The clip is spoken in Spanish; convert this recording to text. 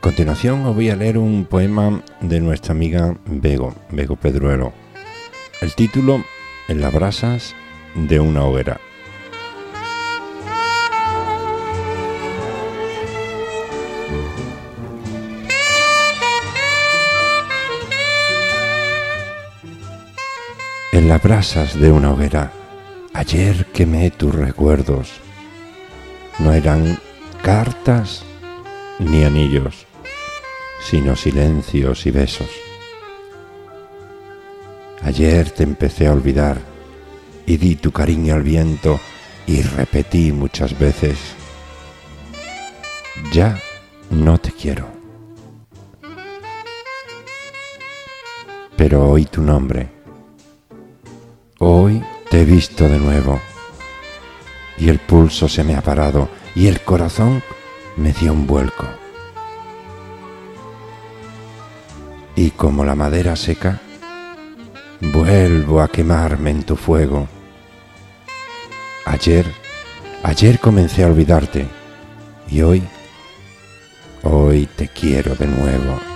continuación os voy a leer un poema de nuestra amiga Bego Pedruelo. El título: En las brasas de una hoguera. En las brasas de una hoguera, ayer quemé tus recuerdos. No eran cartas ni anillos, sino silencios y besos. Ayer te empecé a olvidar y di tu cariño al viento y repetí muchas veces: ya no te quiero. Pero oí tu nombre. Hoy te he visto de nuevo y el pulso se me ha parado y el corazón me dio un vuelco. Y como la madera seca, vuelvo a quemarme en tu fuego. Ayer comencé a olvidarte y hoy te quiero de nuevo.